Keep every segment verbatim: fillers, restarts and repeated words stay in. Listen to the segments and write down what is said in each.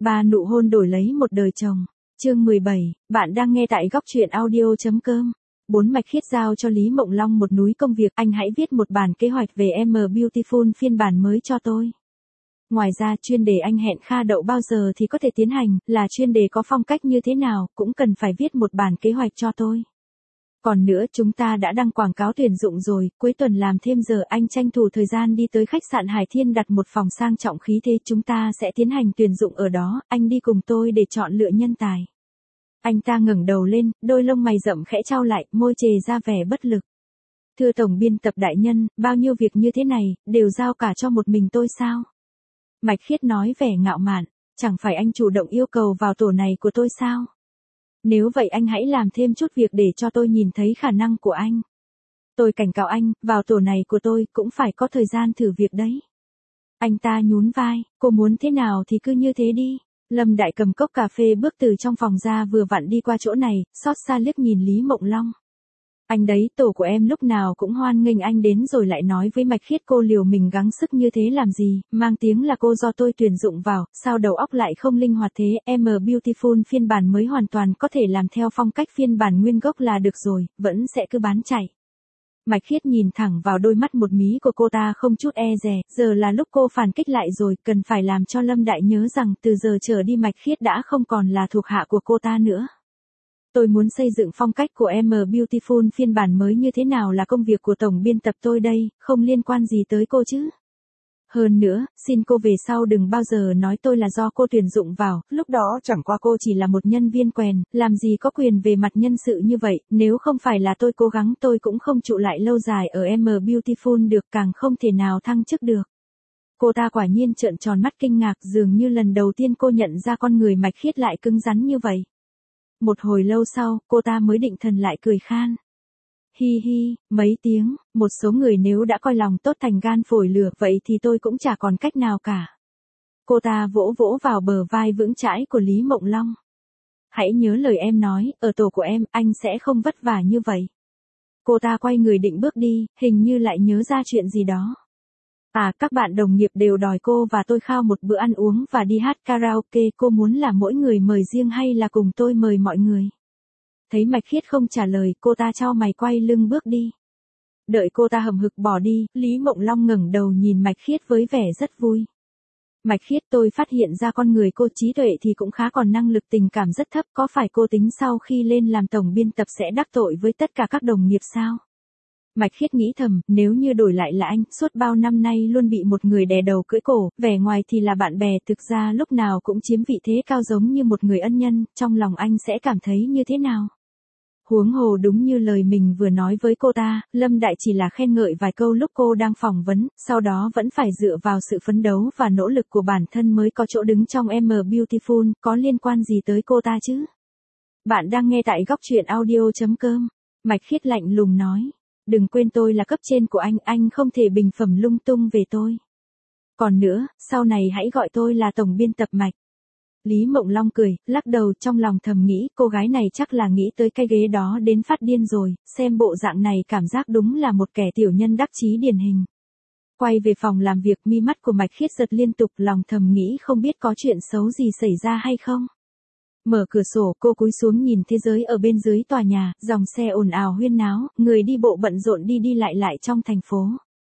Ba nụ hôn đổi lấy một đời chồng. Chương mười bảy, bạn đang nghe tại góc truyện audio.com. Bốn Mạch Khiết giao cho Lý Mộng Long một núi công việc, anh hãy viết một bản kế hoạch về em Beautiful phiên bản mới cho tôi. Ngoài ra chuyên đề anh hẹn Kha Đậu bao giờ thì có thể tiến hành, là chuyên đề có phong cách như thế nào, cũng cần phải viết một bản kế hoạch cho tôi. Còn nữa, chúng ta đã đăng quảng cáo tuyển dụng rồi, cuối tuần làm thêm giờ, anh tranh thủ thời gian đi tới khách sạn Hải Thiên đặt một phòng sang trọng khí thế, chúng ta sẽ tiến hành tuyển dụng ở đó, anh đi cùng tôi để chọn lựa nhân tài. Anh ta ngẩng đầu lên, đôi lông mày rậm khẽ chau lại, môi chề ra vẻ bất lực. Thưa tổng biên tập đại nhân, bao nhiêu việc như thế này, đều giao cả cho một mình tôi sao? Mạch Khiết nói vẻ ngạo mạn, chẳng phải anh chủ động yêu cầu vào tổ này của tôi sao? Nếu vậy anh hãy làm thêm chút việc để cho tôi nhìn thấy khả năng của anh. Tôi cảnh cáo anh, vào tổ này của tôi cũng phải có thời gian thử việc đấy. Anh ta nhún vai, cô muốn thế nào thì cứ như thế đi. Lâm Đại cầm cốc cà phê bước từ trong phòng ra, vừa vặn đi qua chỗ này, xót xa liếc nhìn Lý Mộng Long. Anh đấy, tổ của em lúc nào cũng hoan nghênh anh đến rồi lại nói với Mạch Khiết cô liều mình gắng sức như thế làm gì, mang tiếng là cô do tôi tuyển dụng vào, sao đầu óc lại không linh hoạt thế, em Beautiful phiên bản mới hoàn toàn có thể làm theo phong cách phiên bản nguyên gốc là được rồi, vẫn sẽ cứ bán chạy. Mạch Khiết nhìn thẳng vào đôi mắt một mí của cô ta không chút e dè, giờ là lúc cô phản kích lại rồi, cần phải làm cho Lâm Đại nhớ rằng từ giờ trở đi Mạch Khiết đã không còn là thuộc hạ của cô ta nữa. Tôi muốn xây dựng phong cách của em Beautiful phiên bản mới như thế nào là công việc của tổng biên tập tôi đây, không liên quan gì tới cô chứ. Hơn nữa, xin cô về sau đừng bao giờ nói tôi là do cô tuyển dụng vào, lúc đó chẳng qua cô chỉ là một nhân viên quèn, làm gì có quyền về mặt nhân sự như vậy, nếu không phải là tôi cố gắng tôi cũng không trụ lại lâu dài ở em Beautiful được, càng không thể nào thăng chức được. Cô ta quả nhiên trợn tròn mắt kinh ngạc, dường như lần đầu tiên cô nhận ra con người Mạch Khiết lại cứng rắn như vậy. Một hồi lâu sau, cô ta mới định thần lại cười khan. Hi hi, mấy tiếng, một số người nếu đã coi lòng tốt thành gan phổi lửa vậy thì tôi cũng chả còn cách nào cả. Cô ta vỗ vỗ vào bờ vai vững chãi của Lý Mộng Long. Hãy nhớ lời em nói, ở tổ của em, anh sẽ không vất vả như vậy. Cô ta quay người định bước đi, hình như lại nhớ ra chuyện gì đó. À, các bạn đồng nghiệp đều đòi cô và tôi khao một bữa ăn uống và đi hát karaoke, cô muốn là mỗi người mời riêng hay là cùng tôi mời mọi người? Thấy Mạch Khiết không trả lời, cô ta chau mày quay lưng bước đi. Đợi cô ta hậm hực bỏ đi, Lý Mộng Long ngẩng đầu nhìn Mạch Khiết với vẻ rất vui. Mạch Khiết, tôi phát hiện ra con người cô trí tuệ thì cũng khá, còn năng lực tình cảm rất thấp, có phải cô tính sau khi lên làm tổng biên tập sẽ đắc tội với tất cả các đồng nghiệp sao? Mạch Khiết nghĩ thầm, nếu như đổi lại là anh, suốt bao năm nay luôn bị một người đè đầu cưỡi cổ, vẻ ngoài thì là bạn bè, thực ra lúc nào cũng chiếm vị thế cao giống như một người ân nhân, trong lòng anh sẽ cảm thấy như thế nào? Huống hồ đúng như lời mình vừa nói với cô ta, Lâm Đại chỉ là khen ngợi vài câu lúc cô đang phỏng vấn, sau đó vẫn phải dựa vào sự phấn đấu và nỗ lực của bản thân mới có chỗ đứng trong em Beautiful, có liên quan gì tới cô ta chứ? Bạn đang nghe tại góc truyện audio.com. Mạch Khiết lạnh lùng nói. Đừng quên tôi là cấp trên của anh, anh không thể bình phẩm lung tung về tôi. Còn nữa, sau này hãy gọi tôi là tổng biên tập Mạch. Lý Mộng Long cười, lắc đầu, trong lòng thầm nghĩ, cô gái này chắc là nghĩ tới cái ghế đó đến phát điên rồi, xem bộ dạng này cảm giác đúng là một kẻ tiểu nhân đắc chí điển hình. Quay về phòng làm việc, mi mắt của Mạch Khiết giật liên tục, lòng thầm nghĩ không biết có chuyện xấu gì xảy ra hay không. Mở cửa sổ, cô cúi xuống nhìn thế giới ở bên dưới tòa nhà, dòng xe ồn ào huyên náo, người đi bộ bận rộn đi đi lại lại trong thành phố.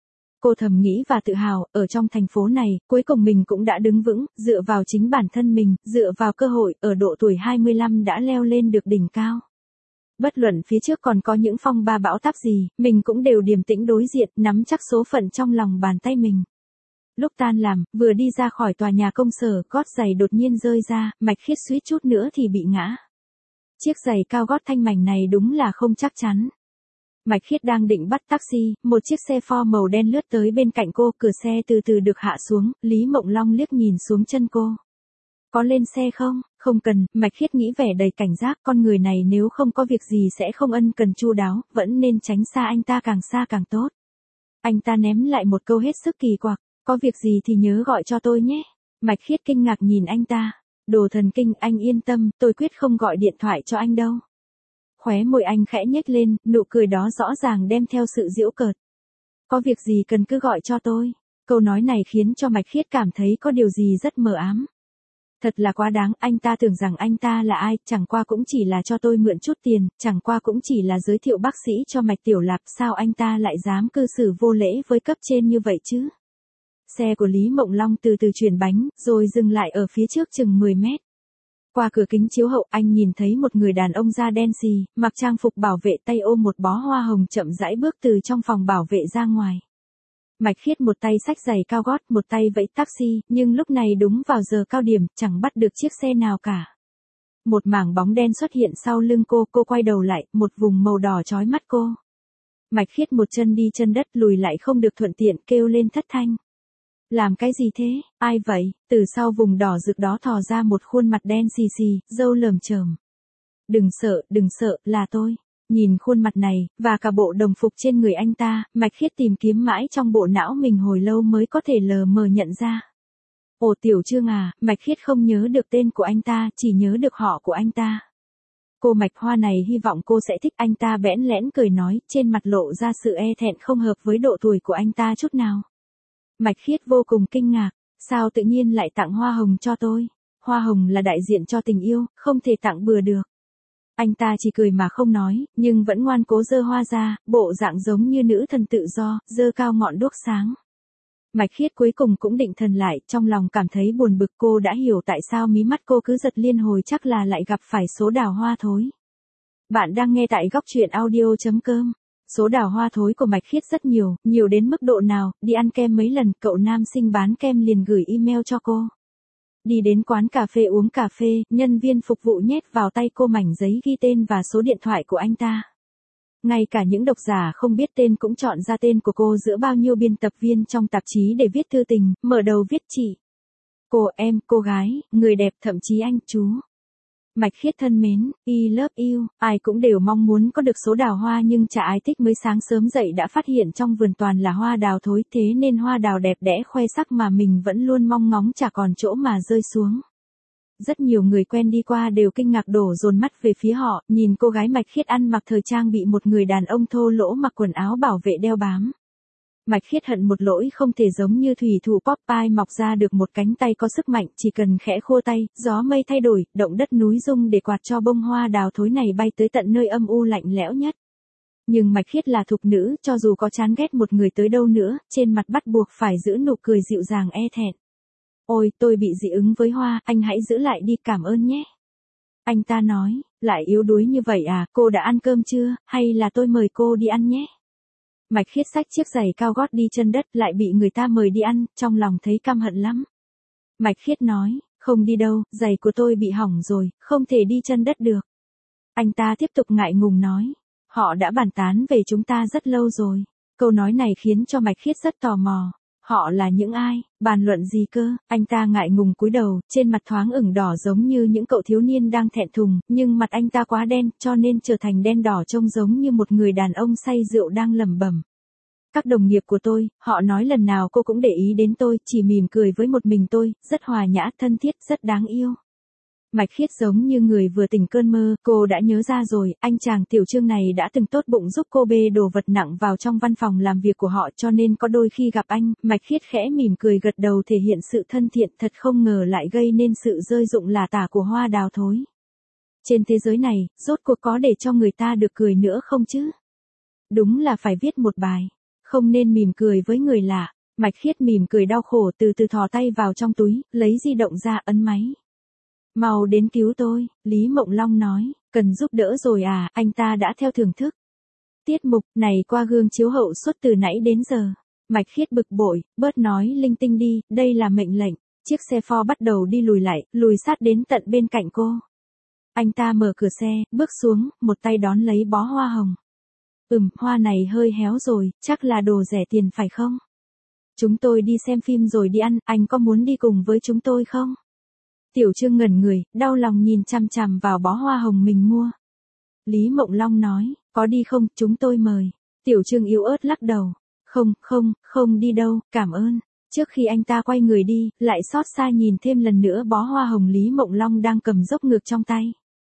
Cô thầm nghĩ và tự hào, ở trong thành phố này, cuối cùng mình cũng đã đứng vững, dựa vào chính bản thân mình, dựa vào cơ hội, ở độ tuổi hai mươi lăm đã leo lên được đỉnh cao. Bất luận phía trước còn có những phong ba bão táp gì, mình cũng đều điềm tĩnh đối diện, nắm chắc số phận trong lòng bàn tay mình. Lúc tan làm, vừa đi ra khỏi tòa nhà công sở, gót giày đột nhiên rơi ra, Mạch Khiết suýt chút nữa thì bị ngã. Chiếc giày cao gót thanh mảnh này đúng là không chắc chắn. Mạch Khiết đang định bắt taxi, một chiếc xe Ford màu đen lướt tới bên cạnh cô, cửa xe từ từ được hạ xuống, Lý Mộng Long liếc nhìn xuống chân cô. Có lên xe không? Không cần, Mạch Khiết nghĩ vẻ đầy cảnh giác, con người này nếu không có việc gì sẽ không ân cần chu đáo, vẫn nên tránh xa anh ta, càng xa càng tốt. Anh ta ném lại một câu hết sức kỳ quặc. Có việc gì thì nhớ gọi cho tôi nhé. Mạch Khiết kinh ngạc nhìn anh ta. Đồ thần kinh, anh yên tâm, tôi quyết không gọi điện thoại cho anh đâu. Khóe môi anh khẽ nhếch lên, nụ cười đó rõ ràng đem theo sự giễu cợt. Có việc gì cần cứ gọi cho tôi. Câu nói này khiến cho Mạch Khiết cảm thấy có điều gì rất mờ ám. Thật là quá đáng, anh ta tưởng rằng anh ta là ai, chẳng qua cũng chỉ là cho tôi mượn chút tiền, chẳng qua cũng chỉ là giới thiệu bác sĩ cho Mạch Tiểu Lạp, sao anh ta lại dám cư xử vô lễ với cấp trên như vậy chứ? Xe của Lý Mộng Long từ từ chuyển bánh, rồi dừng lại ở phía trước chừng mười mét. Qua cửa kính chiếu hậu anh nhìn thấy một người đàn ông da đen xì, mặc trang phục bảo vệ tay ôm một bó hoa hồng chậm rãi bước từ trong phòng bảo vệ ra ngoài. Mạch Khiết một tay xách giày cao gót, một tay vẫy taxi, nhưng lúc này đúng vào giờ cao điểm, chẳng bắt được chiếc xe nào cả. Một mảng bóng đen xuất hiện sau lưng cô, cô quay đầu lại, một vùng màu đỏ chói mắt cô. Mạch Khiết một chân đi chân đất lùi lại không được thuận tiện, kêu lên thất thanh. Làm cái gì thế, ai vậy? Từ sau vùng đỏ rực đó thò ra một khuôn mặt đen xì xì, râu lởm chởm. Đừng sợ, đừng sợ, là tôi. Nhìn khuôn mặt này, và cả bộ đồng phục trên người anh ta, Mạch Khiết tìm kiếm mãi trong bộ não mình hồi lâu mới có thể lờ mờ nhận ra. Ồ Tiểu Trương à, Mạch Khiết không nhớ được tên của anh ta, chỉ nhớ được họ của anh ta. Cô Mạch Hoa này hy vọng cô sẽ thích, anh ta bẽn lẽn cười nói, trên mặt lộ ra sự e thẹn không hợp với độ tuổi của anh ta chút nào. Mạch Khiết vô cùng kinh ngạc, sao tự nhiên lại tặng hoa hồng cho tôi? Hoa hồng là đại diện cho tình yêu, không thể tặng bừa được. Anh ta chỉ cười mà không nói, nhưng vẫn ngoan cố giơ hoa ra, bộ dạng giống như nữ thần tự do, giơ cao ngọn đuốc sáng. Mạch Khiết cuối cùng cũng định thần lại, trong lòng cảm thấy buồn bực, cô đã hiểu tại sao mí mắt cô cứ giật liên hồi, chắc là lại gặp phải số đào hoa thối. Bạn đang nghe tại góc truyện audio chấm com. Số đào hoa thối của Mạch Khiết rất nhiều, nhiều đến mức độ nào, đi ăn kem mấy lần, cậu nam sinh bán kem liền gửi email cho cô. Đi đến quán cà phê uống cà phê, nhân viên phục vụ nhét vào tay cô mảnh giấy ghi tên và số điện thoại của anh ta. Ngay cả những độc giả không biết tên cũng chọn ra tên của cô giữa bao nhiêu biên tập viên trong tạp chí để viết thư tình, mở đầu viết chị. Cô, em, cô gái, người đẹp, thậm chí anh, chú. Mạch Khiết thân mến, I love you, ai cũng đều mong muốn có được số đào hoa nhưng chả ai thích. Mới sáng sớm dậy đã phát hiện trong vườn toàn là hoa đào thối, thế nên hoa đào đẹp đẽ khoe sắc mà mình vẫn luôn mong ngóng chả còn chỗ mà rơi xuống. Rất nhiều người quen đi qua đều kinh ngạc đổ dồn mắt về phía họ, nhìn cô gái Mạch Khiết ăn mặc thời trang bị một người đàn ông thô lỗ mặc quần áo bảo vệ đeo bám. Mạch Khiết hận một lỗi không thể giống như thủy thủ Popeye mọc ra được một cánh tay có sức mạnh, chỉ cần khẽ khua tay, gió mây thay đổi, động đất núi rung để quạt cho bông hoa đào thối này bay tới tận nơi âm u lạnh lẽo nhất. Nhưng Mạch Khiết là thục nữ, cho dù có chán ghét một người tới đâu nữa, trên mặt bắt buộc phải giữ nụ cười dịu dàng e thẹn. Ôi, tôi bị dị ứng với hoa, anh hãy giữ lại đi, cảm ơn nhé. Anh ta nói, lại yếu đuối như vậy à, cô đã ăn cơm chưa, hay là tôi mời cô đi ăn nhé. Mạch Khiết xách chiếc giày cao gót đi chân đất, lại bị người ta mời đi ăn, trong lòng thấy căm hận lắm. Mạch Khiết nói, không đi đâu, giày của tôi bị hỏng rồi, không thể đi chân đất được. Anh ta tiếp tục ngại ngùng nói, họ đã bàn tán về chúng ta rất lâu rồi. Câu nói này khiến cho Mạch Khiết rất tò mò. Họ là những ai, bàn luận gì cơ? Anh ta ngại ngùng cúi đầu, trên mặt thoáng ửng đỏ giống như những cậu thiếu niên đang thẹn thùng, nhưng mặt anh ta quá đen, cho nên trở thành đen đỏ trông giống như một người đàn ông say rượu đang lẩm bẩm. Các đồng nghiệp của tôi, họ nói lần nào cô cũng để ý đến tôi, chỉ mỉm cười với một mình tôi, rất hòa nhã, thân thiết, rất đáng yêu. Mạch Khiết giống như người vừa tỉnh cơn mơ, cô đã nhớ ra rồi, anh chàng Tiểu Trương này đã từng tốt bụng giúp cô bê đồ vật nặng vào trong văn phòng làm việc của họ, cho nên có đôi khi gặp anh, Mạch Khiết khẽ mỉm cười gật đầu thể hiện sự thân thiện, thật không ngờ lại gây nên sự rơi rụng lả tả của hoa đào thối. Trên thế giới này, rốt cuộc có để cho người ta được cười nữa không chứ? Đúng là phải viết một bài, không nên mỉm cười với người lạ. Mạch Khiết mỉm cười đau khổ từ từ thò tay vào trong túi, lấy di động ra ấn máy. Mau đến cứu tôi, Lý Mộng Long nói, cần giúp đỡ rồi à, anh ta đã theo thưởng thức. Tiết mục này qua gương chiếu hậu suốt từ nãy đến giờ. Mạch Khiết bực bội, bớt nói linh tinh đi, đây là mệnh lệnh. Chiếc xe Ford bắt đầu đi lùi lại, lùi sát đến tận bên cạnh cô. Anh ta mở cửa xe, bước xuống, một tay đón lấy bó hoa hồng. Ừm, hoa này hơi héo rồi, chắc là đồ rẻ tiền phải không? Chúng tôi đi xem phim rồi đi ăn, anh có muốn đi cùng với chúng tôi không? Tiểu Trương ngẩn người, đau lòng nhìn chằm chằm vào bó hoa hồng mình mua. Lý Mộng Long nói, có đi không, chúng tôi mời. Tiểu Trương yếu ớt lắc đầu. Không, không, không đi đâu, cảm ơn. Trước khi anh ta quay người đi, lại xót xa nhìn thêm lần nữa bó hoa hồng Lý Mộng Long đang cầm dốc ngược trong tay.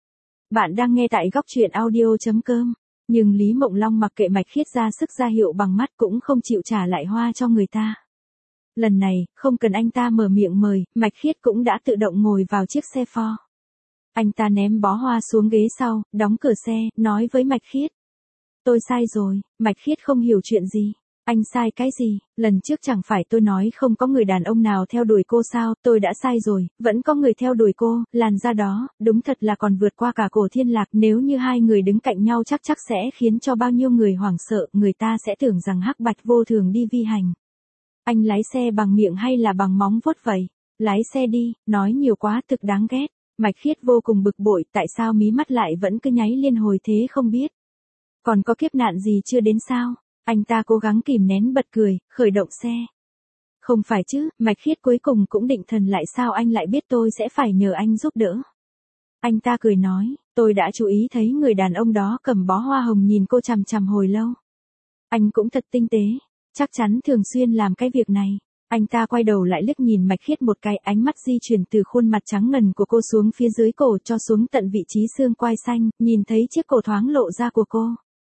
Bạn đang nghe tại góc truyện audio chấm com. Nhưng Lý Mộng Long mặc kệ Mạch Khiết ra sức ra hiệu bằng mắt cũng không chịu trả lại hoa cho người ta. Lần này, không cần anh ta mở miệng mời, Mạch Khiết cũng đã tự động ngồi vào chiếc xe Ford. Anh ta ném bó hoa xuống ghế sau, đóng cửa xe, nói với Mạch Khiết. Tôi sai rồi. Mạch Khiết không hiểu chuyện gì. Anh sai cái gì? Lần trước chẳng phải tôi nói không có người đàn ông nào theo đuổi cô sao? Tôi đã sai rồi, vẫn có người theo đuổi cô. Làn da đó, đúng thật là còn vượt qua cả cổ thiên lạc. Nếu như hai người đứng cạnh nhau chắc chắc sẽ khiến cho bao nhiêu người hoảng sợ. Người ta sẽ tưởng rằng hắc bạch vô thường đi vi hành. Anh lái xe bằng miệng hay là bằng móng vuốt vậy? Lái xe đi, nói nhiều quá thực đáng ghét. Mạch Khiết vô cùng bực bội, tại sao mí mắt lại vẫn cứ nháy liên hồi thế không biết. Còn có kiếp nạn gì chưa đến sao? Anh ta cố gắng kìm nén bật cười, khởi động xe. Không phải chứ, Mạch Khiết cuối cùng cũng định thần lại, sao anh lại biết tôi sẽ phải nhờ anh giúp đỡ. Anh ta cười nói, tôi đã chú ý thấy người đàn ông đó cầm bó hoa hồng nhìn cô chằm chằm hồi lâu. Anh cũng thật tinh tế, chắc chắn thường xuyên làm cái việc này. Anh ta quay đầu lại liếc nhìn Mạch Khiết một cái, ánh mắt di chuyển từ khuôn mặt trắng ngần của cô xuống phía dưới cổ cho xuống tận vị trí xương quai xanh, nhìn thấy chiếc cổ thoáng lộ ra của cô.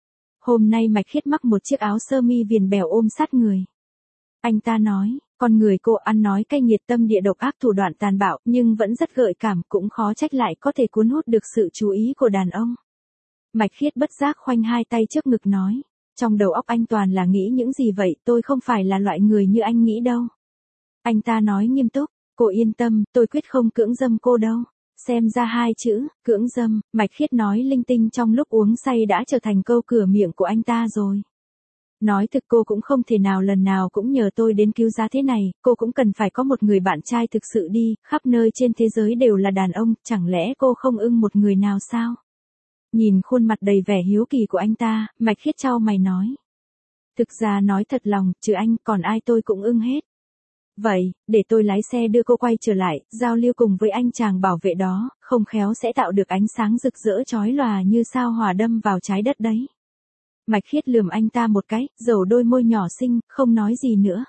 Hôm nay Mạch Khiết mặc một chiếc áo sơ mi viền bèo ôm sát người. Anh ta nói, con người cô ăn nói cay nghiệt, tâm địa độc ác, thủ đoạn tàn bạo, nhưng vẫn rất gợi cảm, cũng khó trách lại có thể cuốn hút được sự chú ý của đàn ông. Mạch Khiết bất giác khoanh hai tay trước ngực nói, trong đầu óc anh toàn là nghĩ những gì vậy, tôi không phải là loại người như anh nghĩ đâu. Anh ta nói nghiêm túc, cô yên tâm, tôi quyết không cưỡng dâm cô đâu. Xem ra hai chữ, cưỡng dâm, Mạch Khiết nói linh tinh trong lúc uống say đã trở thành câu cửa miệng của anh ta rồi. Nói thực cô cũng không thể nào lần nào cũng nhờ tôi đến cứu giá thế này, cô cũng cần phải có một người bạn trai thực sự đi, khắp nơi trên thế giới đều là đàn ông, chẳng lẽ cô không ưng một người nào sao? Nhìn khuôn mặt đầy vẻ hiếu kỳ của anh ta, Mạch Khiết chau mày nói. Thực ra nói thật lòng, trừ anh, còn ai tôi cũng ưng hết. Vậy, để tôi lái xe đưa cô quay trở lại, giao lưu cùng với anh chàng bảo vệ đó, không khéo sẽ tạo được ánh sáng rực rỡ chói lòa như sao hỏa đâm vào trái đất đấy. Mạch Khiết lườm anh ta một cái, dầu đôi môi nhỏ xinh, không nói gì nữa.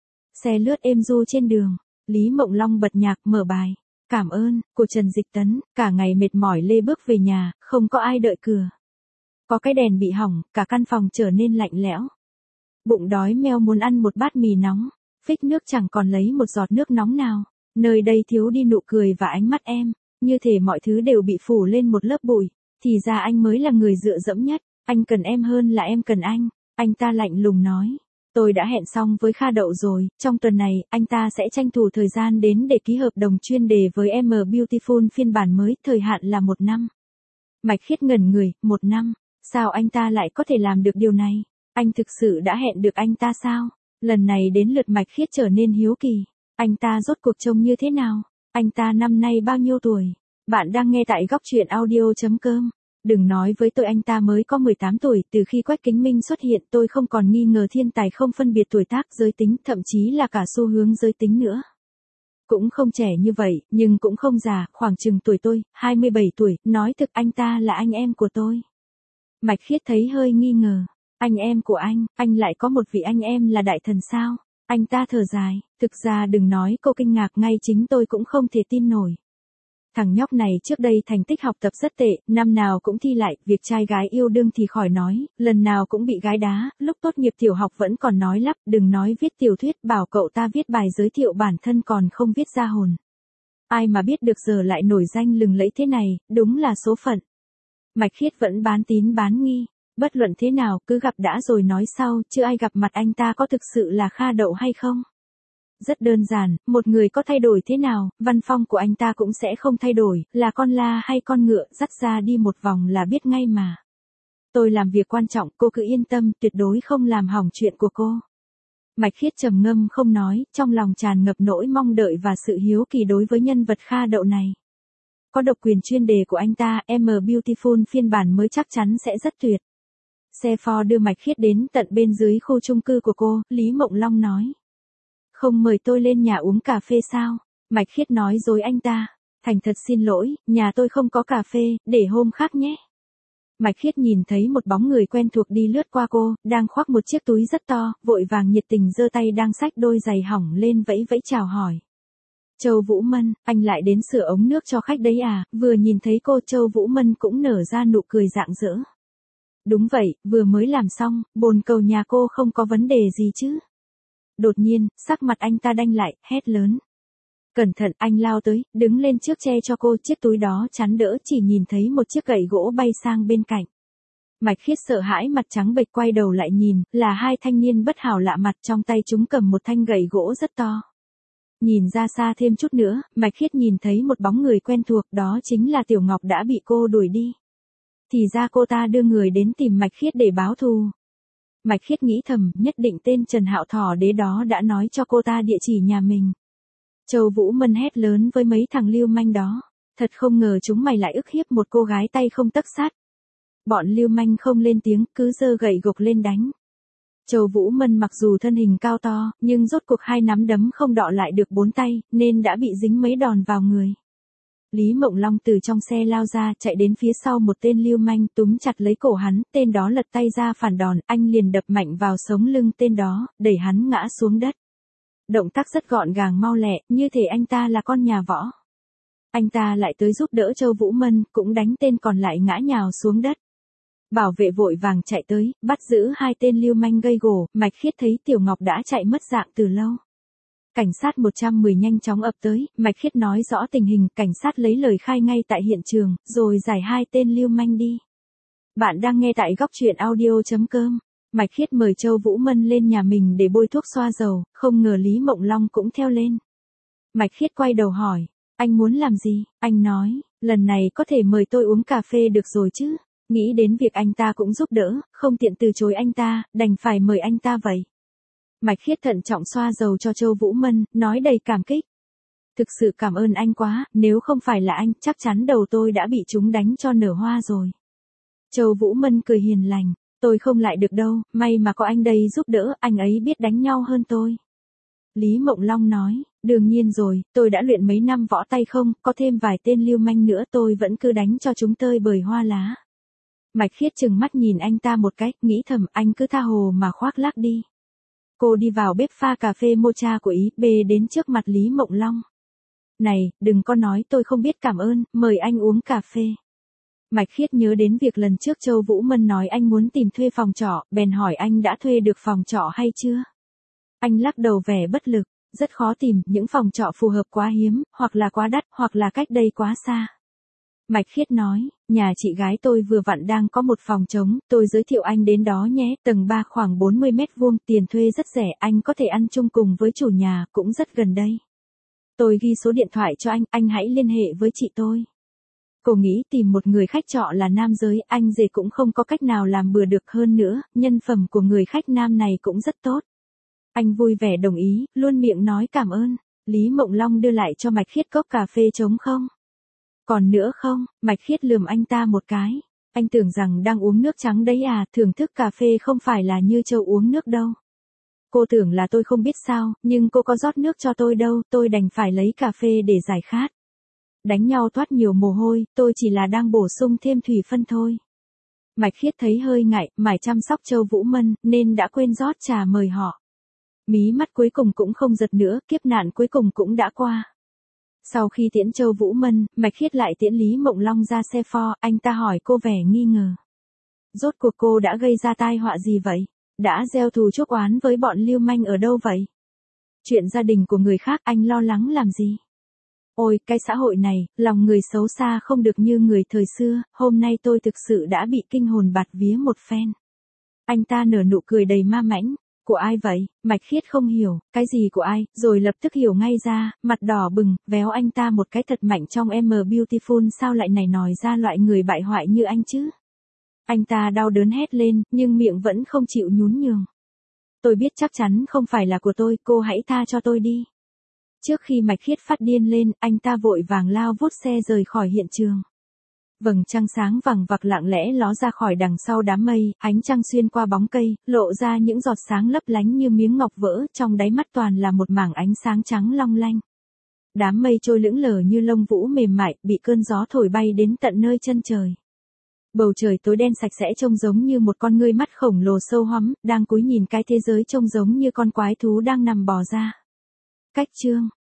Xe lướt êm du trên đường, Lý Mộng Long bật nhạc mở bài. Cảm ơn, của Trần Dịch Tấn, cả ngày mệt mỏi lê bước về nhà, không có ai đợi cửa. Có cái đèn bị hỏng, cả căn phòng trở nên lạnh lẽo. Bụng đói meo muốn ăn một bát mì nóng. Phích nước chẳng còn lấy một giọt nước nóng nào. Nơi đây thiếu đi nụ cười và ánh mắt em. Như thể mọi thứ đều bị phủ lên một lớp bụi. Thì ra anh mới là người dựa dẫm nhất. Anh cần em hơn là em cần anh. Anh ta lạnh lùng nói. Tôi đã hẹn xong với Kha Đậu rồi. Trong tuần này, anh ta sẽ tranh thủ thời gian đến để ký hợp đồng chuyên đề với em Beautiful phiên bản mới. Thời hạn là một năm. Mạch Khiết ngẩn người, một năm. Sao anh ta lại có thể làm được điều này? Anh thực sự đã hẹn được anh ta sao? Lần này đến lượt Mạch Khiết trở nên hiếu kỳ. Anh ta rốt cuộc trông như thế nào? Anh ta năm nay bao nhiêu tuổi? Bạn đang nghe tại góc truyện audio chấm com. Đừng nói với tôi anh ta mới có mười tám tuổi, từ khi Quách Kính Minh xuất hiện tôi không còn nghi ngờ thiên tài không phân biệt tuổi tác, giới tính, thậm chí là cả xu hướng giới tính nữa. Cũng không trẻ như vậy, nhưng cũng không già, khoảng chừng tuổi tôi, hai mươi bảy tuổi, nói thực anh ta là anh em của tôi. Mạch Khiết thấy hơi nghi ngờ. Anh em của anh, anh lại có một vị anh em là đại thần sao? Anh ta thở dài, thực ra đừng nói cô kinh ngạc, ngay chính tôi cũng không thể tin nổi. Thằng nhóc này trước đây thành tích học tập rất tệ, năm nào cũng thi lại, việc trai gái yêu đương thì khỏi nói, lần nào cũng bị gái đá, lúc tốt nghiệp tiểu học vẫn còn nói lắp, đừng nói viết tiểu thuyết, bảo cậu ta viết bài giới thiệu bản thân còn không viết ra hồn. Ai mà biết được giờ lại nổi danh lừng lẫy thế này, đúng là số phận. Mạch Khiết vẫn bán tín bán nghi. Bất luận thế nào, cứ gặp đã rồi nói sau, chứ ai gặp mặt anh ta có thực sự là Kha Đậu hay không? Rất đơn giản, một người có thay đổi thế nào, văn phong của anh ta cũng sẽ không thay đổi, là con la hay con ngựa, dắt ra đi một vòng là biết ngay mà. Tôi làm việc quan trọng, cô cứ yên tâm, tuyệt đối không làm hỏng chuyện của cô. Mạch Khiết trầm ngâm không nói, trong lòng tràn ngập nỗi mong đợi và sự hiếu kỳ đối với nhân vật Kha Đậu này. Có độc quyền chuyên đề của anh ta, em Beautiful phiên bản mới chắc chắn sẽ rất tuyệt. Xe Ford đưa Mạch Khiết đến tận bên dưới khu chung cư của cô, Lý Mộng Long nói. Không mời tôi lên nhà uống cà phê sao? Mạch Khiết nói dối anh ta. Thành thật xin lỗi, nhà tôi không có cà phê, để hôm khác nhé. Mạch Khiết nhìn thấy một bóng người quen thuộc đi lướt qua cô, đang khoác một chiếc túi rất to, vội vàng nhiệt tình giơ tay đang xách đôi giày hỏng lên vẫy vẫy chào hỏi. Châu Vũ Mân, anh lại đến sửa ống nước cho khách đấy à? Vừa nhìn thấy cô Châu Vũ Mân cũng nở ra nụ cười rạng rỡ. Đúng vậy, vừa mới làm xong, bồn cầu nhà cô không có vấn đề gì chứ? Đột nhiên, sắc mặt anh ta đanh lại, hét lớn. Cẩn thận, anh lao tới, đứng lên trước che cho cô, chiếc túi đó chắn đỡ, chỉ nhìn thấy một chiếc gậy gỗ bay sang bên cạnh. Mạch Khiết sợ hãi mặt trắng bệch quay đầu lại nhìn, là hai thanh niên bất hảo lạ mặt, trong tay chúng cầm một thanh gậy gỗ rất to. Nhìn ra xa thêm chút nữa, Mạch Khiết nhìn thấy một bóng người quen thuộc, đó chính là Tiểu Ngọc đã bị cô đuổi đi. Thì ra cô ta đưa người đến tìm Mạch Khiết để báo thù. Mạch Khiết nghĩ thầm, nhất định tên Trần Hạo Thỏ đế đó đã nói cho cô ta địa chỉ nhà mình. Châu Vũ Mân hét lớn với mấy thằng lưu manh đó. Thật không ngờ chúng mày lại ức hiếp một cô gái tay không tấc sắt. Bọn lưu manh không lên tiếng, cứ giơ gậy gộc lên đánh. Châu Vũ Mân mặc dù thân hình cao to, nhưng rốt cuộc hai nắm đấm không đọ lại được bốn tay, nên đã bị dính mấy đòn vào người. Lý Mộng Long từ trong xe lao ra, chạy đến phía sau một tên lưu manh, túm chặt lấy cổ hắn, tên đó lật tay ra phản đòn, anh liền đập mạnh vào sống lưng tên đó, đẩy hắn ngã xuống đất. Động tác rất gọn gàng mau lẹ, như thể anh ta là con nhà võ. Anh ta lại tới giúp đỡ Châu Vũ Mân, cũng đánh tên còn lại ngã nhào xuống đất. Bảo vệ vội vàng chạy tới, bắt giữ hai tên lưu manh gây gổ, Mạch Khiết thấy Tiểu Ngọc đã chạy mất dạng từ lâu. Cảnh sát một trăm mười nhanh chóng ập tới, Mạch Khiết nói rõ tình hình, cảnh sát lấy lời khai ngay tại hiện trường, rồi giải hai tên lưu manh đi. Bạn đang nghe tại góc truyện audio chấm com. Mạch Khiết mời Châu Vũ Mân lên nhà mình để bôi thuốc xoa dầu, không ngờ Lý Mộng Long cũng theo lên. Mạch Khiết quay đầu hỏi, anh muốn làm gì? Anh nói, lần này có thể mời tôi uống cà phê được rồi chứ? Nghĩ đến việc anh ta cũng giúp đỡ, không tiện từ chối anh ta, đành phải mời anh ta vậy. Mạch Khiết thận trọng xoa dầu cho Châu Vũ Mân, nói đầy cảm kích. Thực sự cảm ơn anh quá, nếu không phải là anh, chắc chắn đầu tôi đã bị chúng đánh cho nở hoa rồi. Châu Vũ Mân cười hiền lành, tôi không lại được đâu, may mà có anh đây giúp đỡ, anh ấy biết đánh nhau hơn tôi. Lý Mộng Long nói, đương nhiên rồi, tôi đã luyện mấy năm võ tay không, có thêm vài tên lưu manh nữa tôi vẫn cứ đánh cho chúng tơi bời hoa lá. Mạch Khiết chừng mắt nhìn anh ta một cách, nghĩ thầm anh cứ tha hồ mà khoác lác đi. Cô đi vào bếp pha cà phê mocha của Ý, bê đến trước mặt Lý Mộng Long. Này, đừng có nói tôi không biết cảm ơn, mời anh uống cà phê. Mạch Khiết nhớ đến việc lần trước Châu Vũ Mân nói anh muốn tìm thuê phòng trọ, bèn hỏi anh đã thuê được phòng trọ hay chưa? Anh lắc đầu vẻ bất lực, rất khó tìm, những phòng trọ phù hợp quá hiếm, hoặc là quá đắt, hoặc là cách đây quá xa. Mạch Khiết nói, nhà chị gái tôi vừa vặn đang có một phòng trống, tôi giới thiệu anh đến đó nhé, tầng ba khoảng bốn mươi mét vuông, tiền thuê rất rẻ, anh có thể ăn chung cùng với chủ nhà, cũng rất gần đây. Tôi ghi số điện thoại cho anh, anh hãy liên hệ với chị tôi. Cô nghĩ tìm một người khách trọ là nam giới, anh rể cũng không có cách nào làm bừa được hơn nữa, nhân phẩm của người khách nam này cũng rất tốt. Anh vui vẻ đồng ý, luôn miệng nói cảm ơn. Lý Mộng Long đưa lại cho Mạch Khiết cốc cà phê trống không? Còn nữa không? Mạch Khiết lườm anh ta một cái. Anh tưởng rằng đang uống nước trắng đấy à, thưởng thức cà phê không phải là như Châu uống nước đâu. Cô tưởng là tôi không biết sao, nhưng cô có rót nước cho tôi đâu, tôi đành phải lấy cà phê để giải khát. Đánh nhau thoát nhiều mồ hôi, tôi chỉ là đang bổ sung thêm thủy phân thôi. Mạch Khiết thấy hơi ngại, mải chăm sóc Châu Vũ Mân, nên đã quên rót trà mời họ. Mí mắt cuối cùng cũng không giật nữa, kiếp nạn cuối cùng cũng đã qua. Sau khi tiễn Châu Vũ Mân, Mạch Khiết lại tiễn Lý Mộng Long ra xe Ford, anh ta hỏi cô vẻ nghi ngờ. Rốt cuộc cô đã gây ra tai họa gì vậy? Đã gieo thù chuốc oán với bọn lưu manh ở đâu vậy? Chuyện gia đình của người khác anh lo lắng làm gì? Ôi, cái xã hội này, lòng người xấu xa không được như người thời xưa, hôm nay tôi thực sự đã bị kinh hồn bạt vía một phen. Anh ta nở nụ cười đầy ma mãnh. Của ai vậy? Mạch Khiết không hiểu, cái gì của ai, rồi lập tức hiểu ngay ra, mặt đỏ bừng, véo anh ta một cái thật mạnh trong em Beautiful, sao lại này nòi ra loại người bại hoại như anh chứ? Anh ta đau đớn hét lên, nhưng miệng vẫn không chịu nhún nhường. Tôi biết chắc chắn không phải là của tôi, cô hãy tha cho tôi đi. Trước khi Mạch Khiết phát điên lên, anh ta vội vàng lao vút xe rời khỏi hiện trường. Vầng trăng sáng vằng vặc lặng lẽ ló ra khỏi đằng sau đám mây, ánh trăng xuyên qua bóng cây, lộ ra những giọt sáng lấp lánh như miếng ngọc vỡ, trong đáy mắt toàn là một mảng ánh sáng trắng long lanh. Đám mây trôi lững lờ như lông vũ mềm mại, bị cơn gió thổi bay đến tận nơi chân trời. Bầu trời tối đen sạch sẽ trông giống như một con ngươi mắt khổng lồ sâu hoắm, đang cúi nhìn cái thế giới trông giống như con quái thú đang nằm bò ra. Cách chương